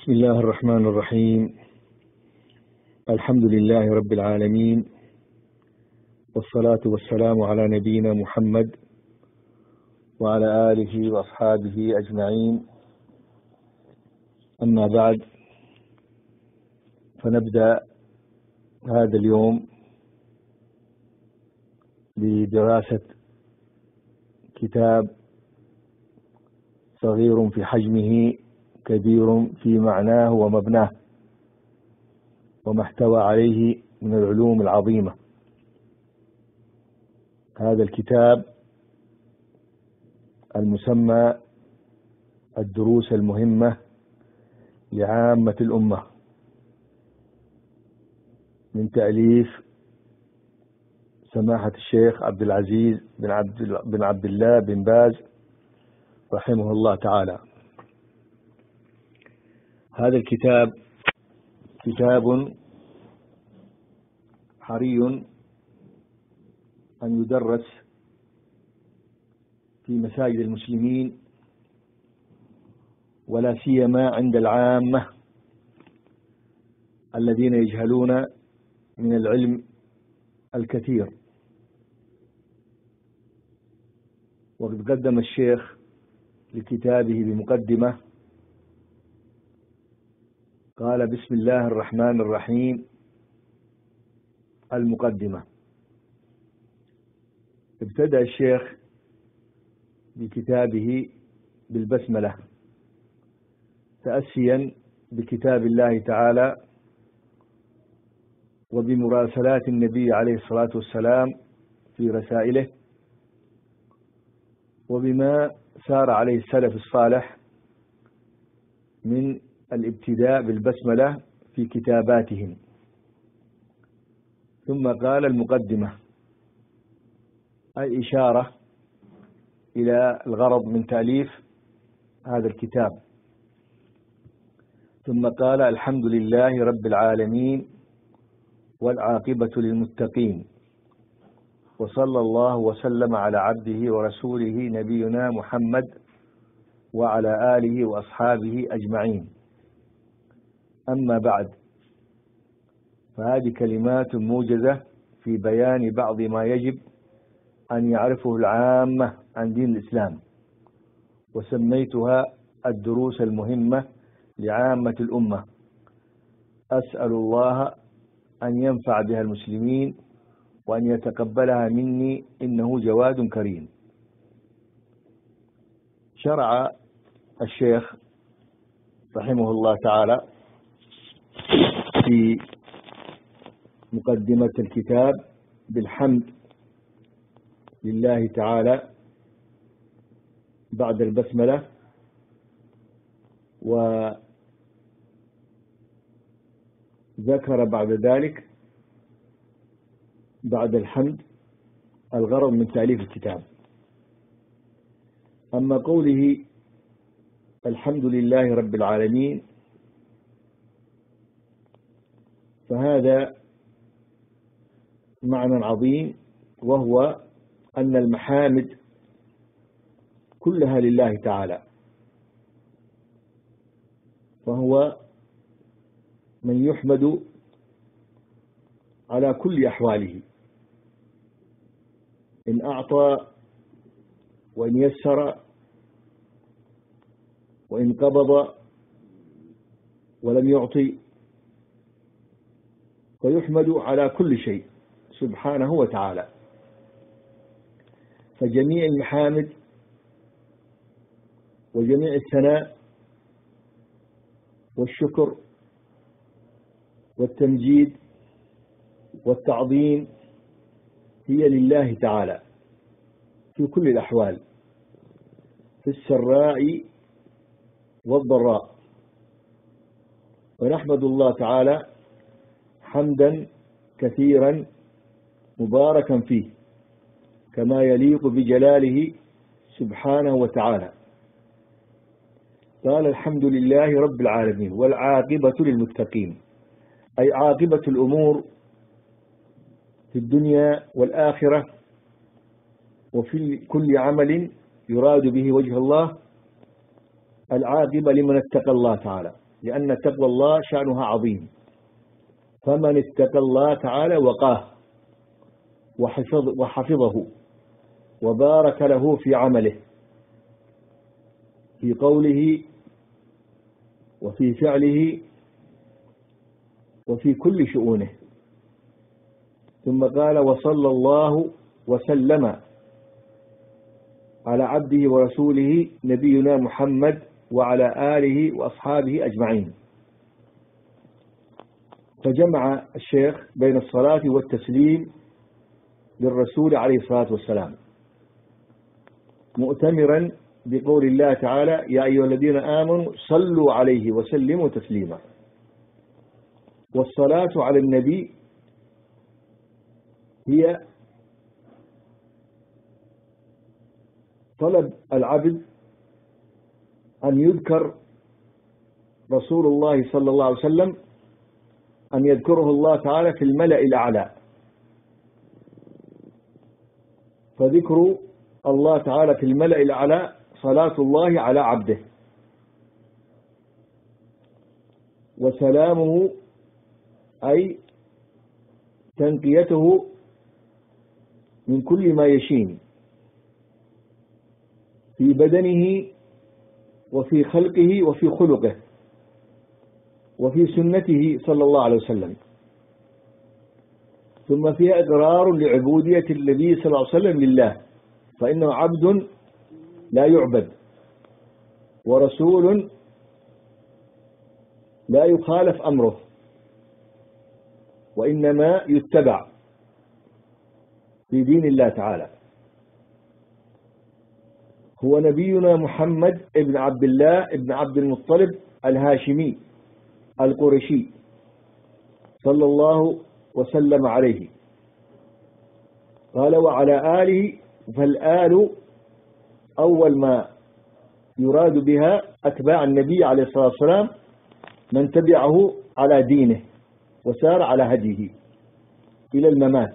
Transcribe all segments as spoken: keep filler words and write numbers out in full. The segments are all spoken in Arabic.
بسم الله الرحمن الرحيم. الحمد لله رب العالمين، والصلاة والسلام على نبينا محمد وعلى آله وأصحابه أجمعين. أما بعد، فنبدأ هذا اليوم بدراسة كتاب صغير في حجمه كبير في معناه ومبناه، وما احتوى عليه من العلوم العظيمة. هذا الكتاب المسمى الدروس المهمة لعامة الأمة، من تأليف سماحة الشيخ عبد العزيز بن عبد بن عبد الله بن باز رحمه الله تعالى. هذا الكتاب كتاب حري أن يدرس في مساجد المسلمين، ولا سيما عند العامة الذين يجهلون من العلم الكثير. وقد قدم الشيخ لكتابه بمقدمة، قال: بسم الله الرحمن الرحيم. المقدمة. ابتدأ الشيخ بكتابه بالبسملة، تأسيا بكتاب الله تعالى وبمراسلات النبي عليه الصلاة والسلام في رسائله، وبما سار عليه السلف الصالح من الابتداء بالبسملة في كتاباتهم. ثم قال: المقدمة، أي إشارة إلى الغرض من تأليف هذا الكتاب. ثم قال: الحمد لله رب العالمين، والعاقبة للمتقين، وصلى الله وسلم على عبده ورسوله نبينا محمد وعلى آله وأصحابه أجمعين. أما بعد، فهذه كلمات موجزة في بيان بعض ما يجب أن يعرفه العامة عن دين الإسلام، وسميتها الدروس المهمة لعامة الأمة. أسأل الله أن ينفع بها المسلمين وأن يتقبلها مني، إنه جواد كريم. شرع الشيخ رحمه الله تعالى في مقدمة الكتاب بالحمد لله تعالى بعد البسملة، وذكر بعد ذلك بعد الحمد الغرض من تأليف الكتاب. أما قوله الحمد لله رب العالمين، فهذا معنى عظيم، وهو أن المحامد كلها لله تعالى، فهو من يحمد على كل أحواله، إن أعطى وإن يسر وإن قبض ولم يعطي، فيحمد على كل شيء سبحانه وتعالى. فجميع المحامد وجميع الثناء والشكر والتمجيد والتعظيم هي لله تعالى في كل الأحوال، في السراء والضراء. ونحمد الله تعالى حمدا كثيرا مباركا فيه، كما يليق بجلاله سبحانه وتعالى. قال: الحمد لله رب العالمين، والعاقبة للمتقين، أي عاقبة الأمور في الدنيا والآخرة، وفي كل عمل يراد به وجه الله العاقبة لمن اتقى الله تعالى، لأن تقوى الله شأنها عظيم. فمن اتقى الله تعالى وقاه وحفظ وحفظه وبارك له في عمله، في قوله وفي فعله وفي كل شؤونه. ثم قال: وصلى الله وسلم على عبده ورسوله نبينا محمد وعلى آله وأصحابه أجمعين. فجمع الشيخ بين الصلاة والتسليم للرسول عليه الصلاة والسلام، مؤتمرا بقول الله تعالى: يا أيها الذين آمنوا صلوا عليه وسلموا تسليما. والصلاة على النبي هي طلب العبد أن يذكر رسول الله صلى الله عليه وسلم، أن يذكره الله تعالى في الملأ الأعلى. فذكر الله تعالى في الملأ الأعلى صلاة الله على عبده، وسلامه أي تنقيته من كل ما يشين في بدنه وفي خلقه وفي خلقه وفي سنته صلى الله عليه وسلم. ثم فيها إقرار لعبودية النبي صلى الله عليه وسلم لله، فإنه عبد لا يعبد ورسول لا يخالف أمره وإنما يتبع في دين الله تعالى. هو نبينا محمد ابن عبد الله ابن عبد المطلب الهاشمي القرشي صلى الله وسلم عليه. قال: وعلى آله. فالآل أول ما يراد بها أتباع النبي عليه الصلاة والسلام، من تبعه على دينه وسار على هديه إلى الممات.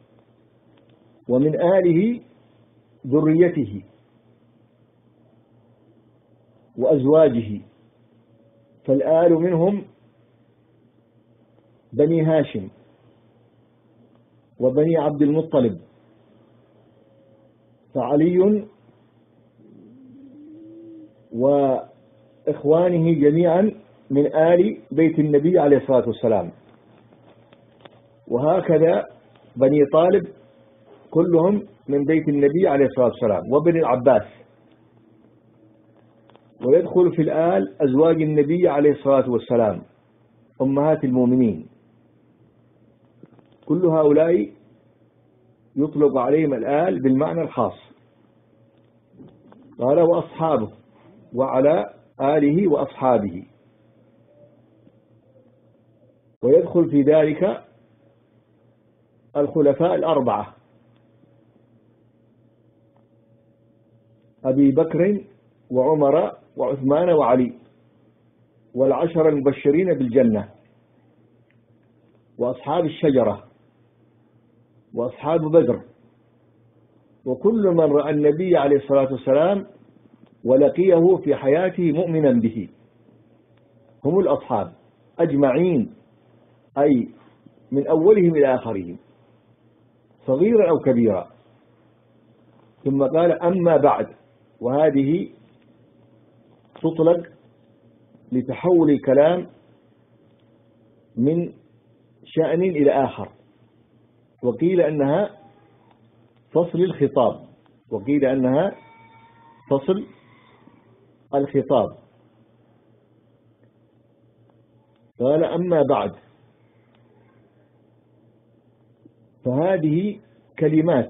ومن آله ذريته وأزواجه، فالآل منهم بني هاشم وبني عبد المطلب، فعلي وإخوانه جميعا من آل بيت النبي عليه الصلاة والسلام. وهكذا بني طالب كلهم من بيت النبي عليه الصلاة والسلام، وبن العباس. ويدخل في الآل أزواج النبي عليه الصلاة والسلام أمهات المؤمنين. كل هؤلاء يطلق عليهم الآل بالمعنى الخاص. قال: وأصحابه، وعلى آله وأصحابه. ويدخل في ذلك الخلفاء الأربعة: أبي بكر وعمر وعثمان وعلي، والعشر المبشرين بالجنة، وأصحاب الشجرة، وأصحاب بدر، وكل من رأى النبي عليه الصلاة والسلام ولقيه في حياته مؤمنا به، هم الأصحاب أجمعين، أي من أولهم إلى آخرهم، صغيرا أو كبيرا. ثم قال: أما بعد. وهذه تطلق لتحول الكلام من شأن إلى آخر، وقيل أنها فصل الخطاب، وقيل أنها فصل الخطاب. قال: أما بعد. فهذه كلمات،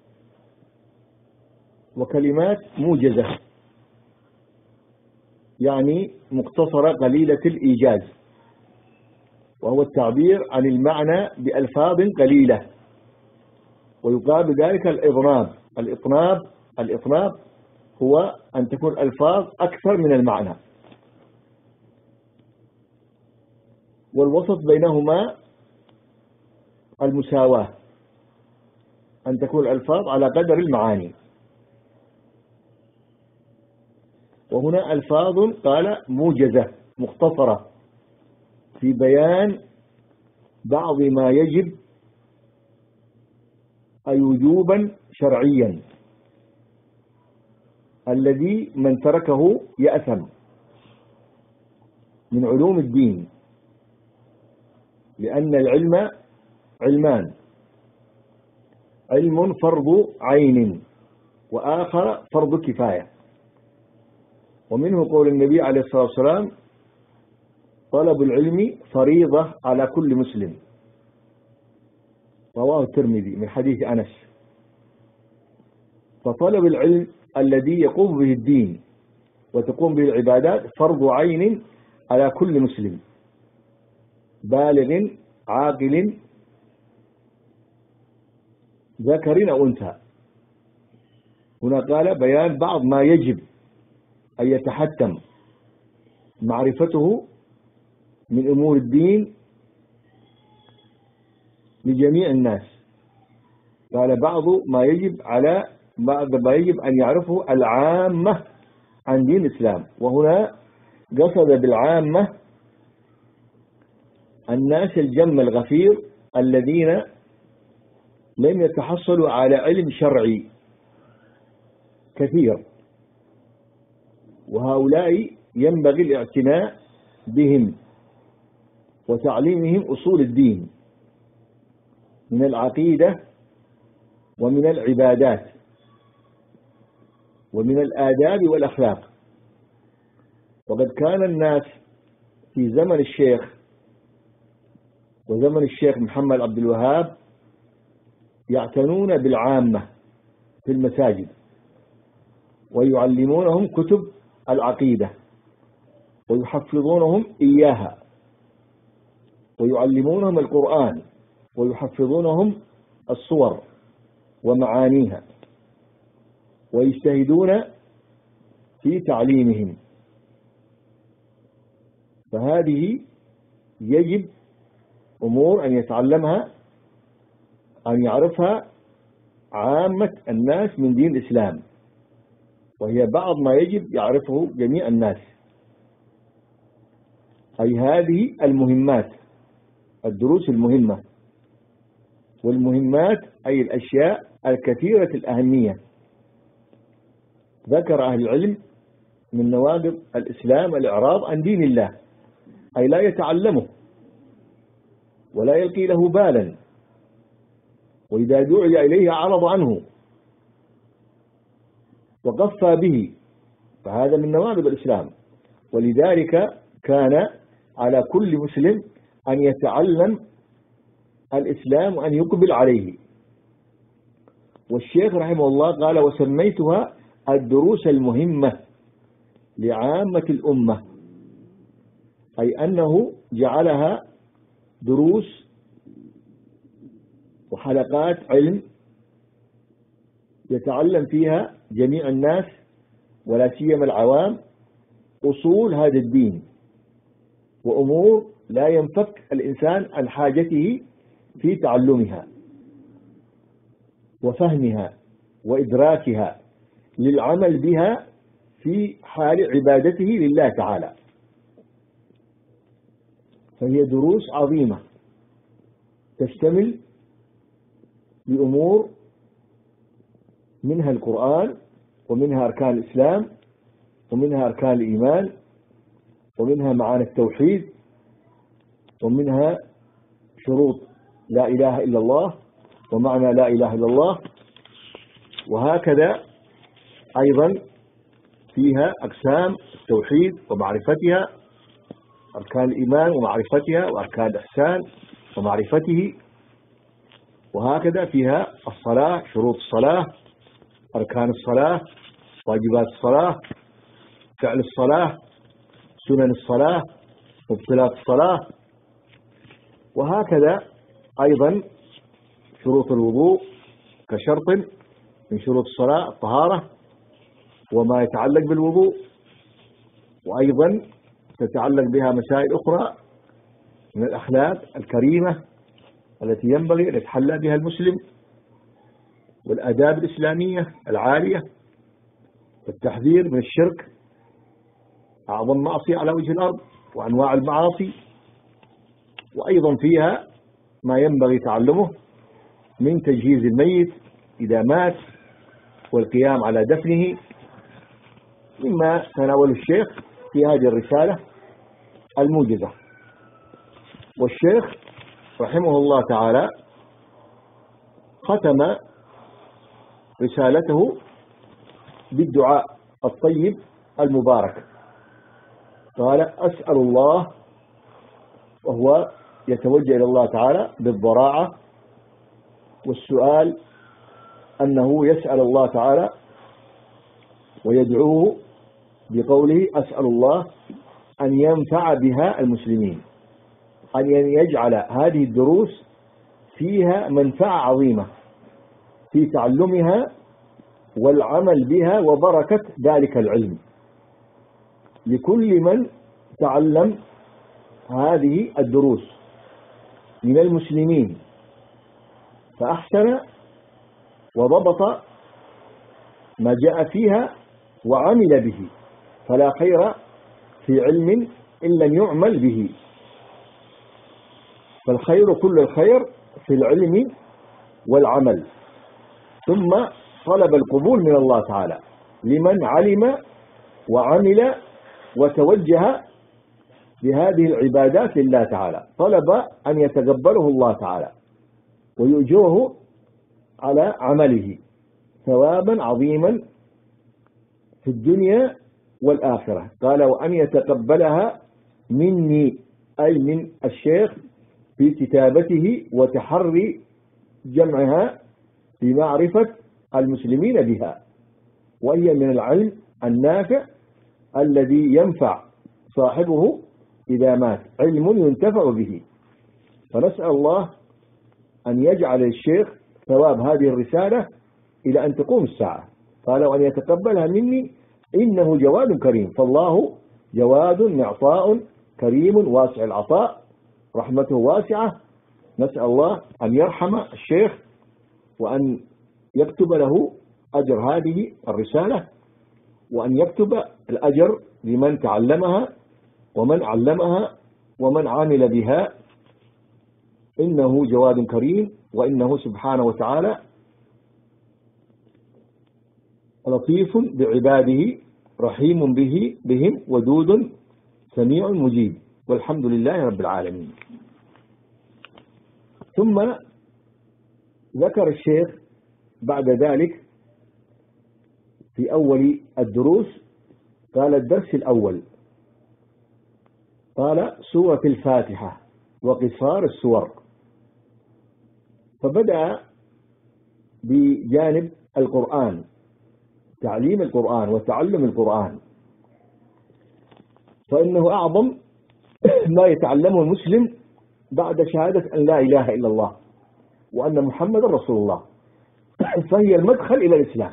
وكلمات موجزة، يعني مقتصرة قليلة الإيجاز، وهو التعبير عن المعنى بألفاظ قليلة. ويقال ذلك الإضناب. الإطناب الإطناب هو أن تكون الألفاظ أكثر من المعنى. والوسط بينهما المساواة، أن تكون الألفاظ على قدر المعاني. وهنا ألفاظ قال موجزة مختصرة، في بيان بعض ما يجب أي وجوبا شرعيا الذي من تركه يأثم من علوم الدين، لأن العلم علمان: علم فرض عين وآخر فرض كفاية. ومنه قول النبي عليه الصلاة والسلام: طلب العلم فريضة على كل مسلم، رواه الترمذي من حديث أنس. فطلب العلم الذي يقوم به الدين وتقوم به العبادات فرض عين على كل مسلم بالغ عاقل ذكر أو أنثى. هنا قال بيان بعض ما يجب أن يتحتم معرفته من أمور الدين لجميع الناس. قال بعض ما يجب على بعض ما يجب أن يعرفه العامة عن دين الإسلام. وهنا قصد بالعامة الناس الجم الغفير الذين لم يتحصلوا على علم شرعي كثير، وهؤلاء ينبغي الاعتناء بهم وتعليمهم أصول الدين من العقيدة ومن العبادات ومن الآداب والأخلاق. وقد كان الناس في زمن الشيخ وزمن الشيخ محمد عبد الوهاب يعتنون بالعامة في المساجد ويعلمونهم كتب العقيدة ويحفظونهم إياها ويعلمونهم القرآن ويحفظونهم الصور ومعانيها ويجتهدون في تعليمهم. فهذه يجب أمور أن يتعلمها أن يعرفها عامة الناس من دين الإسلام، وهي بعض ما يجب يعرفه جميع الناس، أي هذه المهمات، الدروس المهمة. والمهمات أي الأشياء الكثيرة الأهمية ذكر أهل العلم من نواقض الإسلام الإعراض عن دين الله، أي لا يتعلمه ولا يلقي له بالا، وإذا دعي إليه أعرض عنه وقفى به، فهذا من نواقض الإسلام. ولذلك كان على كل مسلم أن يتعلم الإسلام وأن يقبل عليه. والشيخ رحمه الله قال: وسميتها الدروس المهمة لعامة الأمة، أي أنه جعلها دروس وحلقات علم يتعلم فيها جميع الناس ولا سيما العوام أصول هذا الدين وأمور لا ينفك الإنسان عن حاجته في تعلمها وفهمها وإدراكها للعمل بها في حال عبادته لله تعالى. فهي دروس عظيمة تشتمل بأمور منها القرآن ومنها أركان الإسلام ومنها أركان الإيمان ومنها معاني التوحيد ومنها شروط لا إله إلا الله ومعنى لا إله إلا الله. وهكذا أيضا فيها أقسام التوحيد ومعرفتها، أركان الإيمان ومعرفتها، وأركان الإحسان ومعرفته. وهكذا فيها الصلاة، شروط الصلاة، أركان الصلاة، واجبات الصلاة، فعل الصلاة، سنن الصلاة، مبطلات الصلاة. وهكذا أيضا شروط الوضوء كشرط من شروط الصلاة الطهارة وما يتعلق بالوضوء، وأيضا تتعلق بها مسائل أخرى من الأخلاق الكريمة التي ينبغي أن يتحلى بها المسلم، والآداب الإسلامية العالية، والتحذير من الشرك أعظم معصية على وجه الأرض وأنواع المعاصي، وأيضا فيها ما ينبغي تعلمه من تجهيز الميت إذا مات والقيام على دفنه، مما تناول الشيخ في هذه الرسالة الموجزة. والشيخ رحمه الله تعالى ختم رسالته بالدعاء الطيب المبارك، قال: أسأل الله، وهو يتوجه إلى الله تعالى بالضراعة والسؤال، أنه يسأل الله تعالى ويدعوه بقوله: أسأل الله أن ينفع بها المسلمين، أن يجعل هذه الدروس فيها منفعة عظيمة في تعلمها والعمل بها وبركة ذلك العلم لكل من تعلم هذه الدروس من المسلمين فأحسن وضبط ما جاء فيها وعمل به، فلا خير في علم إن لم يعمل به، فالخير كل الخير في العلم والعمل. ثم طلب القبول من الله تعالى لمن علم وعمل وتوجه بهذه العبادات لله تعالى، طلب أن يتقبله الله تعالى ويؤجره على عمله ثوابا عظيما في الدنيا والآخرة. قال: وأن يتقبلها مني، أي من الشيخ في كتابته وتحري جمعها بمعرفة المسلمين بها، وهي من العلم النافع الذي ينفع صاحبه إذا مات، علم ينتفع به. فنسأل الله أن يجعل الشيخ ثواب هذه الرسالة إلى أن تقوم الساعة. قال: وأن يتقبلها مني إنه جواد كريم، فالله جواد معطاء كريم واسع العطاء، رحمته واسعة. نسأل الله أن يرحم الشيخ وأن يكتب له أجر هذه الرسالة، وأن يكتب الأجر لمن تعلمها ومن علمها ومن عامل بها، إنه جواد كريم، وإنه سبحانه وتعالى لطيف بعباده رحيم به بهم ودود سميع مجيب، والحمد لله رب العالمين. ثم ذكر الشيخ بعد ذلك في أول الدروس، قال: الدرس الأول، قال: سورة الفاتحة وقصار السور. فبدأ بجانب القرآن، تعليم القرآن وتعلم القرآن، فإنه أعظم ما يتعلمه المسلم بعد شهادة أن لا إله إلا الله وأن محمد رسول الله، فهي المدخل إلى الإسلام،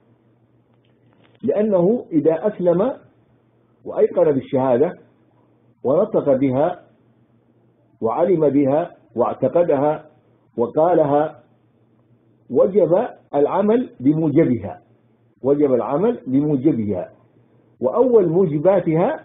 لأنه إذا أسلم وأيقن بالشهادة ونطق بها وعلم بها واعتقدها وقالها، وجب العمل بموجبها، وجب العمل بموجبها. وأول موجباتها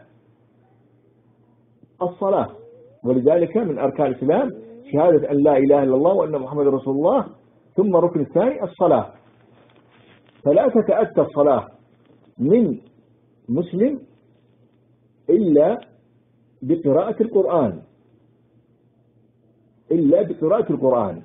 الصلاة، ولذلك من أركان الإسلام شهادة أن لا إله إلا الله وأن محمد رسول الله، ثم الركن الثاني الصلاة. فلا تتأتى الصلاة من مسلم إلا بقراءة القرآن، إلا بقراءة القرآن،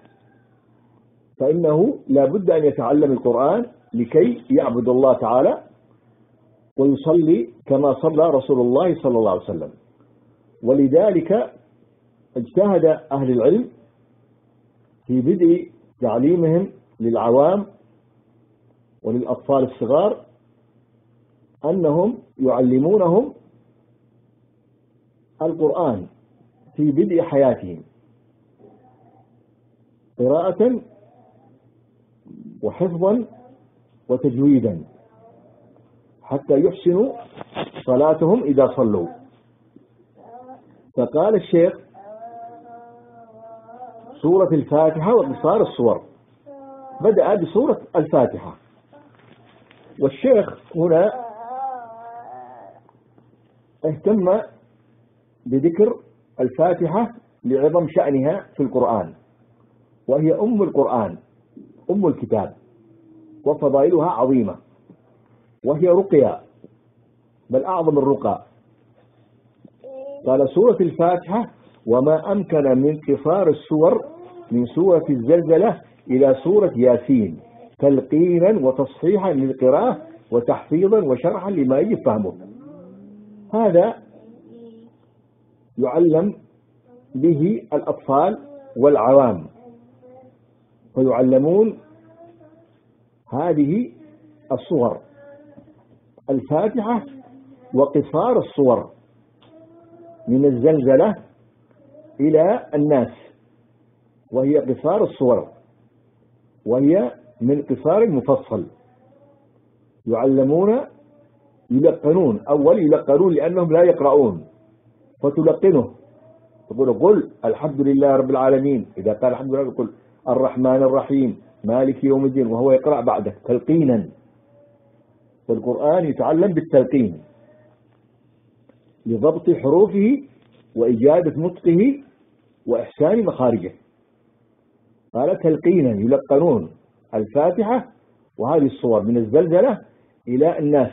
فإنه لا بد أن يتعلم القرآن لكي يعبد الله تعالى ويصلي كما صلى رسول الله صلى الله عليه وسلم. ولذلك اجتهد أهل العلم في بدء تعليمهم للعوام وللأطفال الصغار أنهم يعلمونهم القرآن في بدء حياتهم قراءة وحفظا وتجويدا حتى يحسنوا صلاتهم إذا صلوا. فقال الشيخ: سورة الفاتحة وقصار السور. بدأ بسورة الفاتحة، والشيخ هنا اهتم بذكر الفاتحة لعظم شأنها في القرآن، وهي أم القرآن، أم الكتاب، وفضائلها عظيمة، وهي رقية، بل أعظم الرقى. قال سورة الفاتحة: وما أمكن من قصار السور من سورة الزلزلة إلى سورة ياسين تلقينا وتصحيحا للقراءة وتحفيظا وشرحا لما يجب فهمه. هذا يعلم به الأطفال والعوام، فيعلمون هذه الصور الفاتحة وقصار الصور من الزلزلة إلى الناس، وهي قصار الصور، وهي من قصار المفصل. يعلمون يلقنون، أول يلقنون لأنهم لا يقرؤون، فتلقنه تقول قل الحمد لله رب العالمين، إذا قال الحمد لله يقول الرحمن الرحيم مالك يوم الدين، وهو يقرأ بعده تلقينا. والقرآن يتعلم بالتلقين لضبط حروفه وإجادة نطقه وإحسان مخارجه. قال تلقينا، يلقنون الفاتحة وهذه الصور من الزلزلة إلى الناس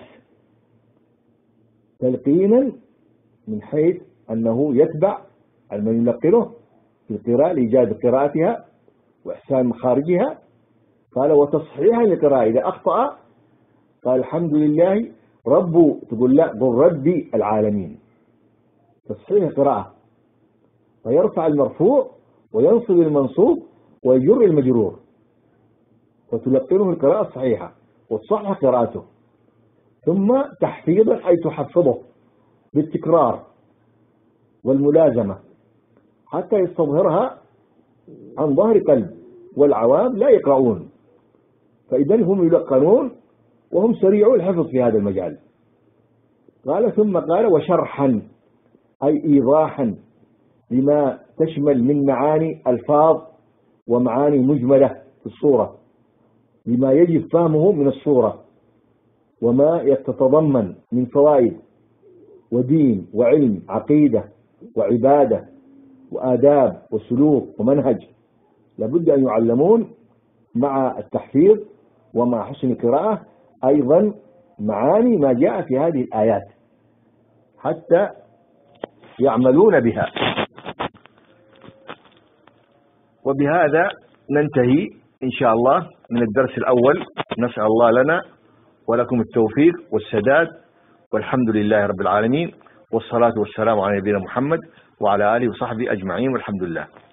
تلقينا، من حيث أنه يتبع من يلقنه في القراءة لإجادة قراءتها وإحسان مخارجها. قال وتصحيحا للقراءة، إذا أخطأ قال الحمد لله رب، تقول لا قل ربي العالمين، تصحيح القراءة، فيرفع المرفوع وينصب المنصوب ويجر المجرور، فتلقنه القراءة الصحيحة وتصحح قراءته. ثم تحفيظا، أي تحفظه بالتكرار والملازمة حتى يستظهرها عن ظهر قلب، والعوام لا يقرؤون، فإذا هم يلقنون وهم سريعوا الحفظ في هذا المجال. قال ثم قال وشرحا، أي إيضاحا لما تشمل من معاني ألفاظ ومعاني مجملة في الصورة، لما يجب فهمه من الصورة، وما يتضمن من فوائد ودين وعلم عقيدة وعبادة وآداب وسلوك ومنهج. لابد أن يعلمون مع التحفيظ ومع حسن القراءة أيضا معاني ما جاء في هذه الآيات حتى يعملون بها. وبهذا ننتهي إن شاء الله من الدرس الأول. نسأل الله لنا ولكم التوفيق والسداد، والحمد لله رب العالمين، والصلاة والسلام على نبينا محمد وعلى آله وصحبه أجمعين، والحمد لله.